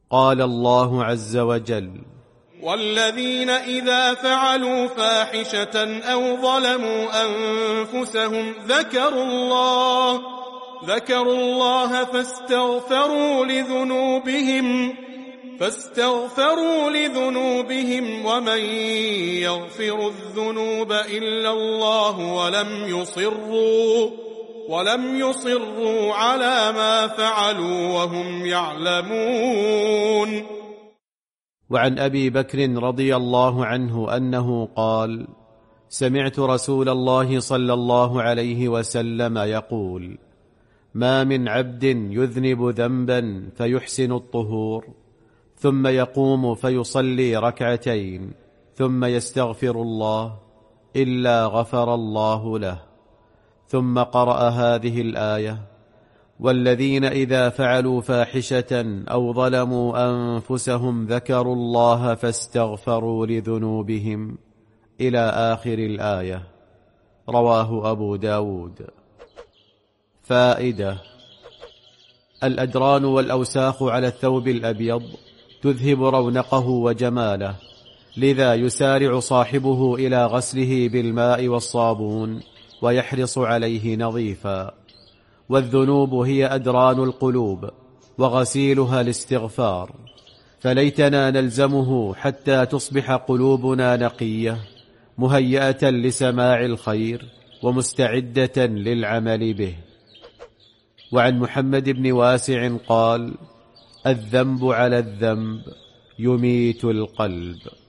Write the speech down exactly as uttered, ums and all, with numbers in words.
قال الله عز وجل: والذين إذا فعلوا فاحشة أو ظلموا أنفسهم ذكروا الله ذكروا الله فاستغفروا لذنوبهم فاستغفروا لذنوبهم ومن يغفر الذنوب إلا الله ولم يصروا ولم يصروا على ما فعلوا وهم يعلمون. وعن أبي بكر رضي الله عنه أنه قال: سمعت رسول الله صلى الله عليه وسلم يقول: ما من عبد يذنب ذنبا فيحسن الطهور ثم يقوم فيصلي ركعتين ثم يستغفر الله إلا غفر الله له. ثم قرأ هذه الآية: والذين إذا فعلوا فاحشة أو ظلموا أنفسهم ذكروا الله فاستغفروا لذنوبهم إلى آخر الآية. رواه أبو داود. فائدة: الأدران والأوساخ على الثوب الأبيض تذهب رونقه وجماله، لذا يسارع صاحبه إلى غسله بالماء والصابون ويحرص عليه نظيفا. والذنوب هي أدران القلوب وغسيلها الاستغفار، فليتنا نلزمه حتى تصبح قلوبنا نقية مهيئة لسماع الخير ومستعدة للعمل به. وعن محمد بن واسع قال: الذنب على الذنب يميت القلب.